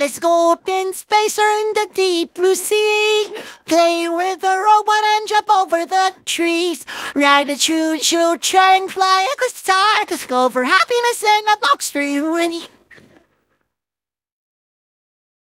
Let's go up in space or in the deep blue sea. Play with the robot and jump over the trees. Ride a choo-choo train, fly a good star. Discover happiness in a box for you and me.